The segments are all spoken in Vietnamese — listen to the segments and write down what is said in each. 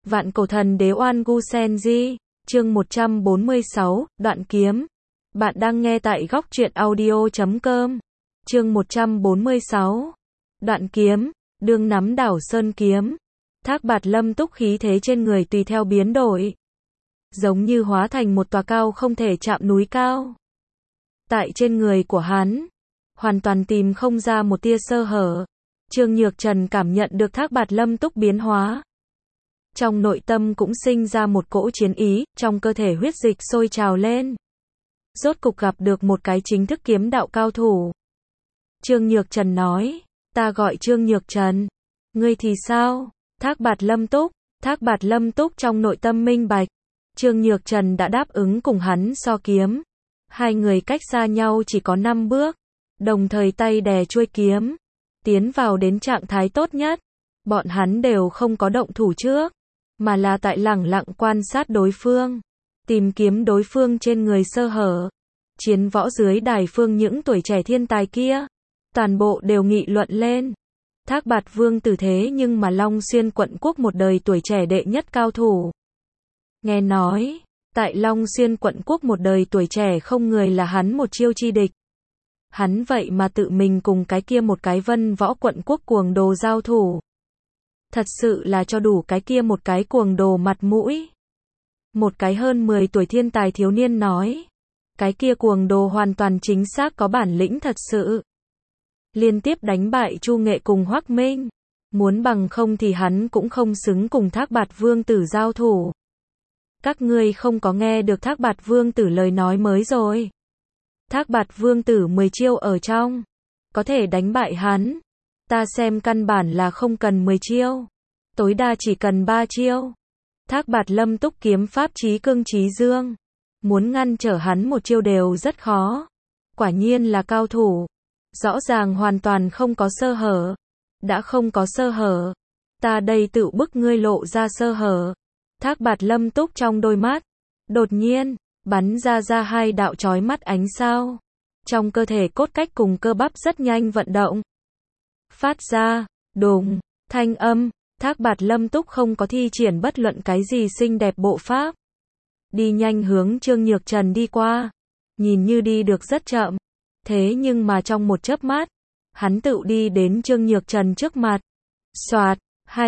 Vạn cổ thần đế Oan Gu Senji, chương 146, đoạn kiếm. Bạn đang nghe tại góc truyện audio.com. Chương 146, đoạn kiếm, đương nắm đảo sơn kiếm. Thác Bạt Lâm Túc khí thế trên người tùy theo biến đổi, giống như hóa thành một tòa cao không thể chạm núi cao. Tại trên người của hắn, hoàn toàn tìm không ra một tia sơ hở. Trương Nhược Trần cảm nhận được Thác Bạt Lâm Túc biến hóa, trong nội tâm cũng sinh ra một cỗ chiến ý, trong cơ thể huyết dịch sôi trào lên. Rốt cục gặp được một cái chính thức kiếm đạo cao thủ. Trương Nhược Trần nói, ta gọi Trương Nhược Trần. Ngươi thì sao? Thác Bạt Lâm Túc. Thác Bạt Lâm Túc trong nội tâm minh bạch. Trương Nhược Trần đã đáp ứng cùng hắn so kiếm. Hai người cách xa nhau chỉ có 5 bước. Đồng thời tay đè chuôi kiếm, tiến vào đến trạng thái tốt nhất. Bọn hắn đều không có động thủ trước, mà là tại lẳng lặng quan sát đối phương, tìm kiếm đối phương trên người sơ hở. Chiến võ dưới đài phương những tuổi trẻ thiên tài kia, toàn bộ đều nghị luận lên. Thác Bạt Vương tử thế nhưng mà Long Xuyên quận quốc một đời tuổi trẻ đệ nhất cao thủ. Nghe nói, tại Long Xuyên quận quốc một đời tuổi trẻ không người là hắn một chiêu chi địch. Hắn vậy mà tự mình cùng cái kia một cái Vân Võ quận quốc cuồng đồ giao thủ. Thật sự là cho đủ cái kia một cái cuồng đồ mặt mũi. Một cái hơn 10 tuổi thiên tài thiếu niên nói, cái kia cuồng đồ hoàn toàn chính xác có bản lĩnh thật sự. Liên tiếp đánh bại Chu Nghệ cùng Hoắc Minh, muốn bằng không thì hắn cũng không xứng cùng Thác Bạt Vương tử giao thủ. Các ngươi không có nghe được Thác Bạt Vương tử lời nói mới rồi. Thác Bạt Vương tử 10 chiêu ở trong, có thể đánh bại hắn. Ta xem căn bản là không cần 10 chiêu, tối đa chỉ cần 3 chiêu. Thác Bạt Lâm Túc kiếm pháp chí cương chí dương, muốn ngăn trở hắn một chiêu đều rất khó. Quả nhiên là cao thủ, rõ ràng hoàn toàn không có sơ hở. Đã không có sơ hở, ta đây tự bức ngươi lộ ra sơ hở. Thác Bạt Lâm Túc trong đôi mắt, đột nhiên bắn ra hai đạo chói mắt ánh sao. Trong cơ thể cốt cách cùng cơ bắp rất nhanh vận động, phát ra đùng thanh âm. Thác Bạt Lâm Túc không có thi triển bất luận cái gì xinh đẹp bộ pháp, đi nhanh hướng Trương Nhược Trần đi qua. Nhìn như đi được rất chậm, thế nhưng mà trong một chớp mắt, hắn tự đi đến Trương Nhược Trần trước mặt. Soạt,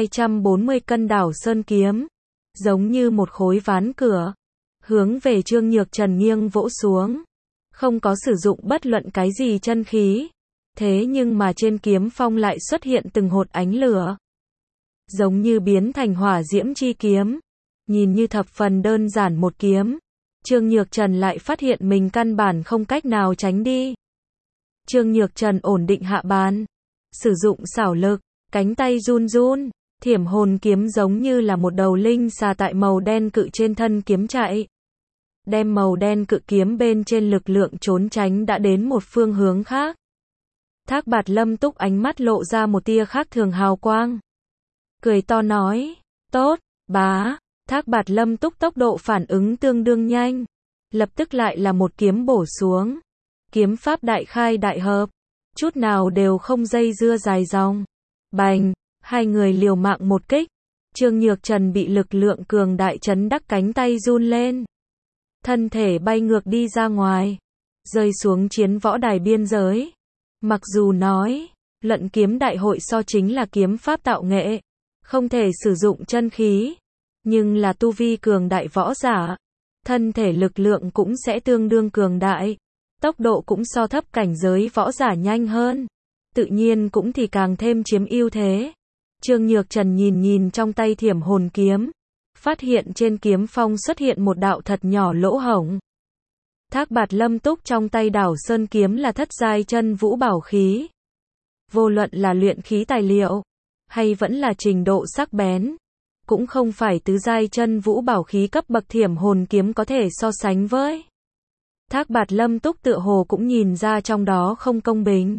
240 cân đảo sơn kiếm, giống như một khối ván cửa, hướng về Trương Nhược Trần nghiêng vỗ xuống. Không có sử dụng bất luận cái gì chân khí, thế nhưng mà trên kiếm phong lại xuất hiện từng hột ánh lửa, giống như biến thành hỏa diễm chi kiếm. Nhìn như thập phần đơn giản một kiếm, Trương Nhược Trần lại phát hiện mình căn bản không cách nào tránh đi. Trương Nhược Trần ổn định hạ bàn, sử dụng xảo lực, cánh tay run run, thiểm hồn kiếm giống như là một đầu linh xà tại màu đen cự trên thân kiếm chạy, đem màu đen cự kiếm bên trên lực lượng trốn tránh đã đến một phương hướng khác. Thác Bạt Lâm Túc ánh mắt lộ ra một tia khác thường hào quang, cười to nói, tốt, bá. Thác Bạt Lâm Túc tốc độ phản ứng tương đương nhanh, lập tức lại là một kiếm bổ xuống. Kiếm pháp đại khai đại hợp, chút nào đều không dây dưa dài dòng. Bành, hai người liều mạng một kích. Trương Nhược Trần bị lực lượng cường đại chấn đắc cánh tay run lên, thân thể bay ngược đi ra ngoài, rơi xuống chiến võ đài biên giới. Mặc dù nói, luận kiếm đại hội so chính là kiếm pháp tạo nghệ, không thể sử dụng chân khí, nhưng là tu vi cường đại võ giả, thân thể lực lượng cũng sẽ tương đương cường đại, tốc độ cũng so thấp cảnh giới võ giả nhanh hơn, tự nhiên cũng thì càng thêm chiếm ưu thế. Trương Nhược Trần nhìn trong tay thiểm hồn kiếm, phát hiện trên kiếm phong xuất hiện một đạo thật nhỏ lỗ hổng. Thác Bạt Lâm Túc trong tay đảo sơn kiếm là thất giai chân vũ bảo khí. Vô luận là luyện khí tài liệu, hay vẫn là trình độ sắc bén, cũng không phải tứ giai chân vũ bảo khí cấp bậc thiểm hồn kiếm có thể so sánh với. Thác Bạt Lâm Túc tựa hồ cũng nhìn ra trong đó không công bình,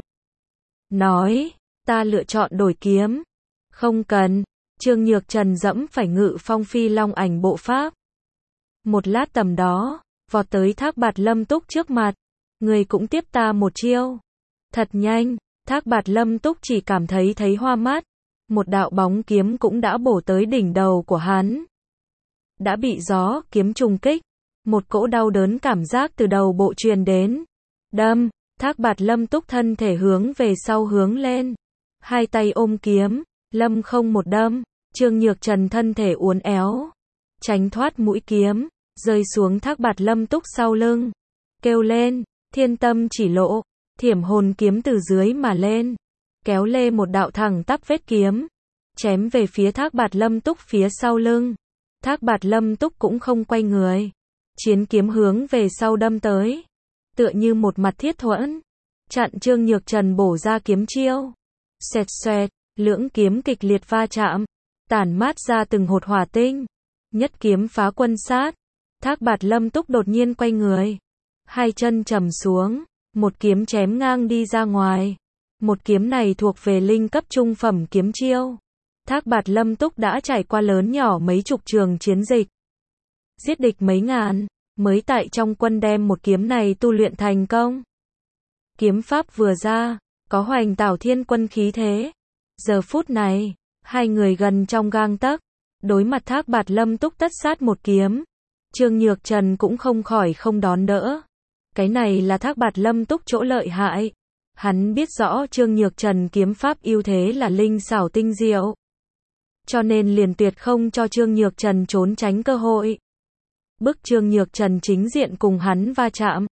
nói, ta lựa chọn đổi kiếm. Không cần. Trương Nhược Trần dẫm phải Ngự Phong Phi Long ảnh bộ pháp, một lát tầm đó, vọt tới Thác Bạt Lâm Túc trước mặt. Người cũng tiếp ta một chiêu. Thật nhanh, Thác Bạt Lâm Túc chỉ cảm thấy hoa mắt, một đạo bóng kiếm cũng đã bổ tới đỉnh đầu của hắn. đã bị gió kiếm trùng kích. Một cỗ đau đớn cảm giác từ đầu bộ truyền đến. Đâm, Thác Bạt Lâm Túc thân thể hướng về sau hướng lên. Hai tay ôm kiếm, lâm không một đâm. Trương Nhược Trần thân thể uốn éo, tránh thoát mũi kiếm, rơi xuống Thác Bạt Lâm Túc sau lưng. Kêu lên, thiên tâm chỉ lộ, thiểm hồn kiếm từ dưới mà lên. Kéo lê một đạo thẳng tắp vết kiếm, chém về phía Thác Bạt Lâm Túc phía sau lưng. Thác Bạt Lâm Túc cũng không quay người. Chiến kiếm hướng về sau đâm tới. Tựa như một mặt thiết thuẫn. Chặn Trương Nhược Trần bổ ra kiếm chiêu. Xoẹt xoẹt, lưỡng kiếm kịch liệt va chạm. Tản mát ra từng hột hỏa tinh. Nhất kiếm phá quân sát. Thác Bạt Lâm Túc đột nhiên quay người. Hai chân trầm xuống. Một kiếm chém ngang đi ra ngoài. Một kiếm này thuộc về linh cấp trung phẩm kiếm chiêu. Thác Bạt Lâm Túc đã trải qua lớn nhỏ mấy chục trường chiến dịch. Giết địch mấy ngàn. Mới tại trong quân đem một kiếm này tu luyện thành công. Kiếm pháp vừa ra, có hoành tảo thiên quân khí thế. Giờ phút này, hai người gần trong gang tấc, đối mặt Thác Bạt Lâm Túc tất sát một kiếm. Trương Nhược Trần cũng không khỏi không đón đỡ. Cái này là Thác Bạt Lâm Túc chỗ lợi hại. Hắn biết rõ Trương Nhược Trần kiếm pháp ưu thế là linh xảo tinh diệu. Cho nên liền tuyệt không cho Trương Nhược Trần trốn tránh cơ hội. Bức Trương Nhược Trần chính diện cùng hắn va chạm.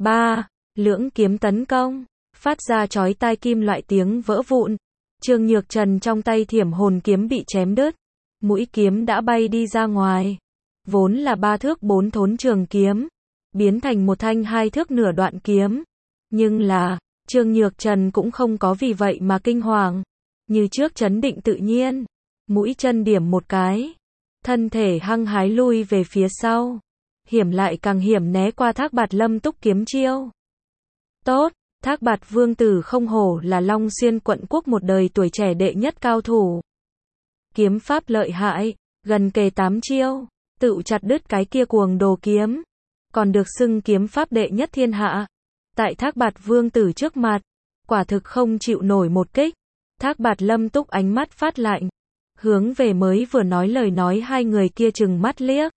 Lưỡng kiếm tấn công, phát ra chói tai kim loại tiếng vỡ vụn. Trương Nhược Trần trong tay thiểm hồn kiếm bị chém đứt. Mũi kiếm đã bay đi ra ngoài. Vốn là 3 thước 4 thốn trường kiếm, biến thành một thanh 2 thước nửa đoạn kiếm. Nhưng là, Trương Nhược Trần cũng không có vì vậy mà kinh hoàng. Như trước trấn định tự nhiên. Mũi chân điểm một cái. Thân thể hăng hái lui về phía sau. Hiểm lại càng hiểm né qua Thác Bạt Lâm Túc kiếm chiêu. Tốt, Thác Bạt Vương Tử không hổ là Long Xuyên quận quốc một đời tuổi trẻ đệ nhất cao thủ. Kiếm pháp lợi hại, gần kề 8 chiêu, tự chặt đứt cái kia cuồng đồ kiếm. Còn được xưng kiếm pháp đệ nhất thiên hạ. Tại Thác Bạt Vương Tử trước mặt, quả thực không chịu nổi một kích. Thác Bạt Lâm Túc ánh mắt phát lạnh. Hướng về mới vừa nói lời nói hai người kia trừng mắt liếc.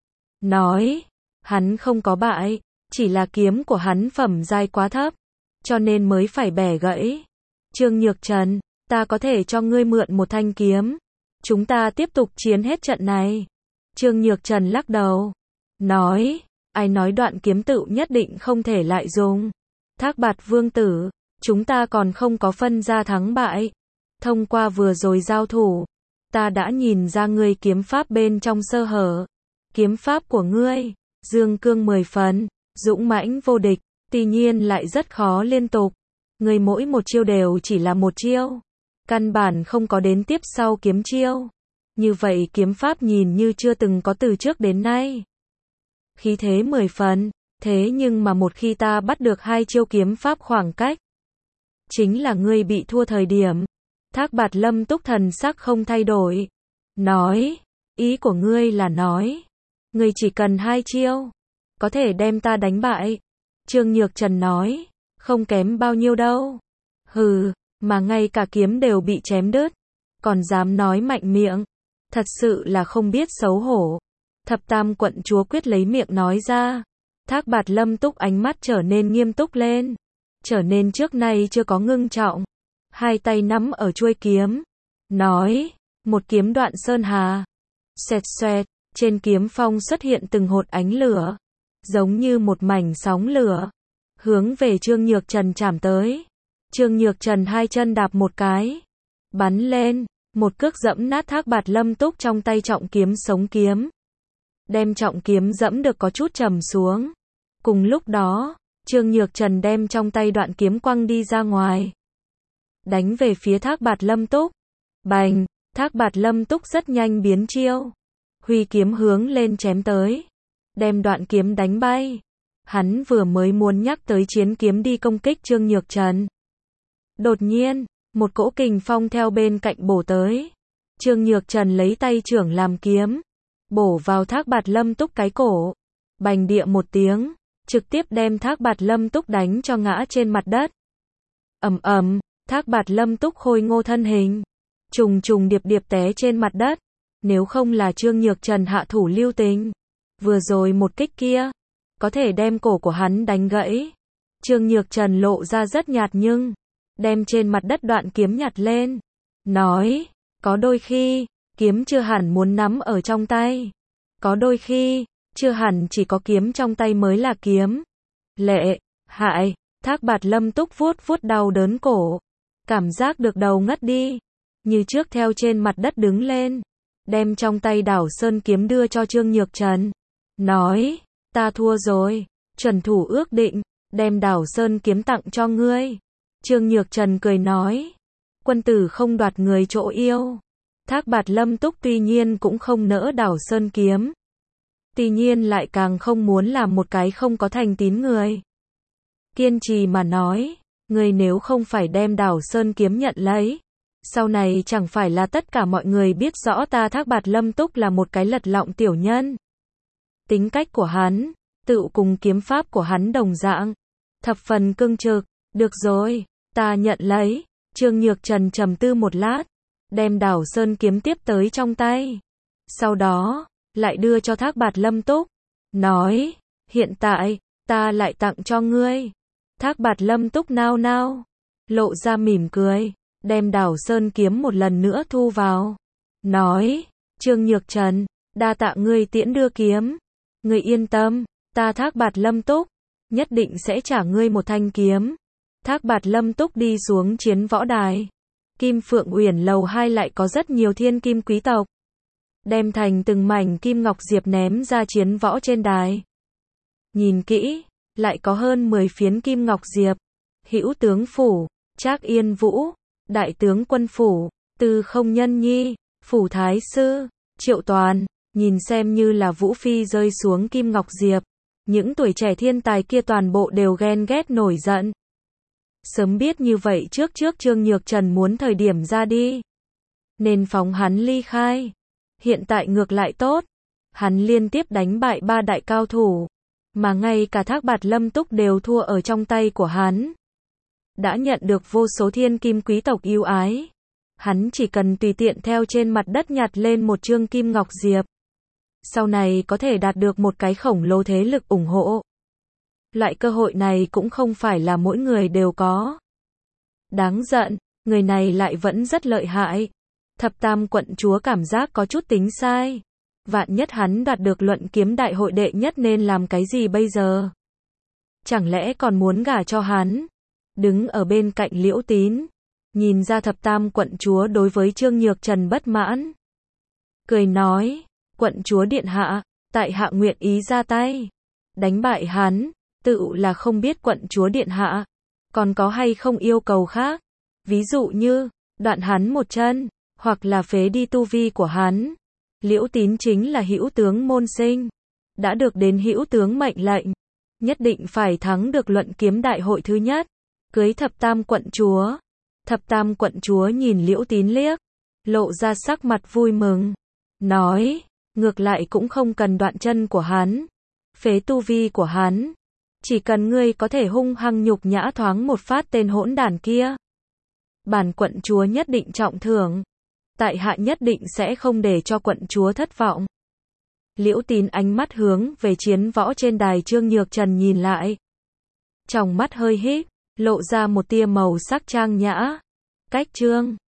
Nói, hắn không có bại, chỉ là kiếm của hắn phẩm giai quá thấp, cho nên mới phải bẻ gãy. Trương Nhược Trần, ta có thể cho ngươi mượn một thanh kiếm. Chúng ta tiếp tục chiến hết trận này. Trương Nhược Trần lắc đầu. Nói, ai nói đoạn kiếm tự nhất định không thể lại dùng. Thác Bạt Vương Tử, chúng ta còn không có phân ra thắng bại. Thông qua vừa rồi giao thủ, ta đã nhìn ra ngươi kiếm pháp bên trong sơ hở. Kiếm pháp của ngươi, dương cương 10 phần, dũng mãnh vô địch, tuy nhiên lại rất khó liên tục. Ngươi mỗi một chiêu đều chỉ là một chiêu, căn bản không có đến tiếp sau kiếm chiêu. Như vậy kiếm pháp nhìn như chưa từng có từ trước đến nay. Khí thế 10 phần, thế nhưng mà một khi ta bắt được hai chiêu kiếm pháp khoảng cách, chính là ngươi bị thua thời điểm. Thác Bạt Lâm Túc thần sắc không thay đổi. Nói, ý của ngươi là nói, ngươi chỉ cần 2 chiêu, có thể đem ta đánh bại. Trương Nhược Trần nói, không kém bao nhiêu đâu. Hừ, mà ngay cả kiếm đều bị chém đứt, còn dám nói mạnh miệng, thật sự là không biết xấu hổ. Thập Tam quận chúa quyết lấy miệng nói ra. Thác Bạt Lâm Túc ánh mắt trở nên nghiêm túc lên, trở nên trước nay chưa có ngưng trọng. Hai tay nắm ở chuôi kiếm, nói, một kiếm đoạn sơn hà. Xoẹt xoẹt, trên kiếm phong xuất hiện từng hột ánh lửa, giống như một mảnh sóng lửa, hướng về Trương Nhược Trần chạm tới. Trương Nhược Trần hai chân đạp một cái, bắn lên, một cước dẫm nát Thác Bạt Lâm Túc trong tay trọng kiếm sống kiếm. Đem trọng kiếm dẫm được có chút trầm xuống. Cùng lúc đó, Trương Nhược Trần đem trong tay đoạn kiếm quăng đi ra ngoài, đánh về phía Thác Bạt Lâm Túc. Bành, Thác Bạt Lâm Túc rất nhanh biến chiêu, huy kiếm hướng lên chém tới, đem đoạn kiếm đánh bay. Hắn vừa mới muốn nhắc tới chiến kiếm đi công kích Trương Nhược Trần. Đột nhiên, một cỗ kình phong theo bên cạnh bổ tới. Trương Nhược Trần lấy tay trưởng làm kiếm, bổ vào Thác Bạt Lâm Túc cái cổ. Bành địa một tiếng, trực tiếp đem Thác Bạt Lâm Túc đánh cho ngã trên mặt đất. Ầm ầm, Thác Bạt Lâm Túc khôi ngô thân hình, trùng trùng điệp điệp té trên mặt đất. Nếu không là Trương Nhược Trần hạ thủ lưu tình, vừa rồi một kích kia, có thể đem cổ của hắn đánh gãy. Trương Nhược Trần lộ ra rất nhạt nhưng, đem trên mặt đất đoạn kiếm nhặt lên. Nói, có đôi khi, kiếm chưa hẳn muốn nắm ở trong tay. Có đôi khi, chưa hẳn chỉ có kiếm trong tay mới là kiếm. Lệ, hại, Thác Bạt Lâm Túc vuốt vuốt đau đớn cổ. Cảm giác được đầu ngất đi. Như trước theo trên mặt đất đứng lên. Đem trong tay Đảo Sơn kiếm đưa cho Trương Nhược Trần. Nói, ta thua rồi. Chuẩn thủ ước định, đem Đảo Sơn kiếm tặng cho ngươi. Trương Nhược Trần cười nói. Quân tử không đoạt người chỗ yêu. Thác Bạt Lâm Túc tuy nhiên cũng không nỡ Đảo Sơn kiếm. Tuy nhiên lại càng không muốn làm một cái không có thành tín người. Kiên trì mà nói, người nếu không phải đem Đảo Sơn kiếm nhận lấy, sau này chẳng phải là tất cả mọi người biết rõ ta Thác Bạt Lâm Túc là một cái lật lọng tiểu nhân. Tính cách của hắn, tự cùng kiếm pháp của hắn đồng dạng, thập phần cương trực. Được rồi, ta nhận lấy. Trương Nhược Trần trầm tư một lát, đem Đảo Sơn kiếm tiếp tới trong tay. Sau đó, lại đưa cho Thác Bạt Lâm Túc. Nói, hiện tại, ta lại tặng cho ngươi. Thác Bạt Lâm Túc nao nao, lộ ra mỉm cười, đem Đảo Sơn kiếm một lần nữa thu vào. Nói, Trương Nhược Trần, đa tạ ngươi tiễn đưa kiếm. Ngươi yên tâm, ta Thác Bạt Lâm Túc, nhất định sẽ trả ngươi một thanh kiếm. Thác Bạt Lâm Túc đi xuống chiến võ đài. Kim Phượng Uyển lầu 2 lại có rất nhiều thiên kim quý tộc. Đem thành từng mảnh kim ngọc diệp ném ra chiến võ trên đài. Nhìn kỹ, lại có hơn 10 phiến kim ngọc diệp. Hữu tướng phủ, Trác Yên Vũ, đại tướng quân phủ, Tư Không Nhân Nhi, phủ thái sư, Triệu Toàn, nhìn xem như là Vũ Phi rơi xuống kim ngọc diệp. Những tuổi trẻ thiên tài kia toàn bộ đều ghen ghét nổi giận. Sớm biết như vậy trước Trương Nhược Trần muốn thời điểm ra đi, nên phóng hắn ly khai. Hiện tại ngược lại tốt, hắn liên tiếp đánh bại 3 đại cao thủ, mà ngay cả Thác Bạt Lâm Túc đều thua ở trong tay của hắn. Đã nhận được vô số thiên kim quý tộc yêu ái, hắn chỉ cần tùy tiện theo trên mặt đất nhặt lên một chương kim ngọc diệp, sau này có thể đạt được một cái khổng lồ thế lực ủng hộ. Loại cơ hội này cũng không phải là mỗi người đều có. Đáng giận, người này lại vẫn rất lợi hại. Thập Tam quận chúa cảm giác có chút tính sai. Vạn nhất hắn đoạt được luận kiếm đại hội đệ nhất nên làm cái gì bây giờ? Chẳng lẽ còn muốn gả cho hắn? Đứng ở bên cạnh Liễu Tín, nhìn ra Thập Tam quận chúa đối với Trương Nhược Trần bất mãn. Cười nói, quận chúa điện hạ, tại hạ nguyện ý ra tay. Đánh bại hắn, tự là không biết quận chúa điện hạ, còn có hay không yêu cầu khác. Ví dụ như, đoạn hắn một chân, hoặc là phế đi tu vi của hắn. Liễu Tín chính là hữu tướng môn sinh, đã được đến hữu tướng mệnh lệnh, nhất định phải thắng được luận kiếm đại hội thứ nhất, cưới Thập Tam quận chúa. Thập Tam quận chúa nhìn Liễu Tín liếc, lộ ra sắc mặt vui mừng, nói, ngược lại cũng không cần đoạn chân của hắn, phế tu vi của hắn, chỉ cần ngươi có thể hung hăng nhục nhã thoáng một phát tên hỗn đản kia, bản quận chúa nhất định trọng thưởng. Tại hạ nhất định sẽ không để cho quận chúa thất vọng. Liễu Tín ánh mắt hướng về chiến võ trên đài Trương Nhược Trần nhìn lại. Trong mắt hơi híp, lộ ra một tia màu sắc trang nhã. Cách Trương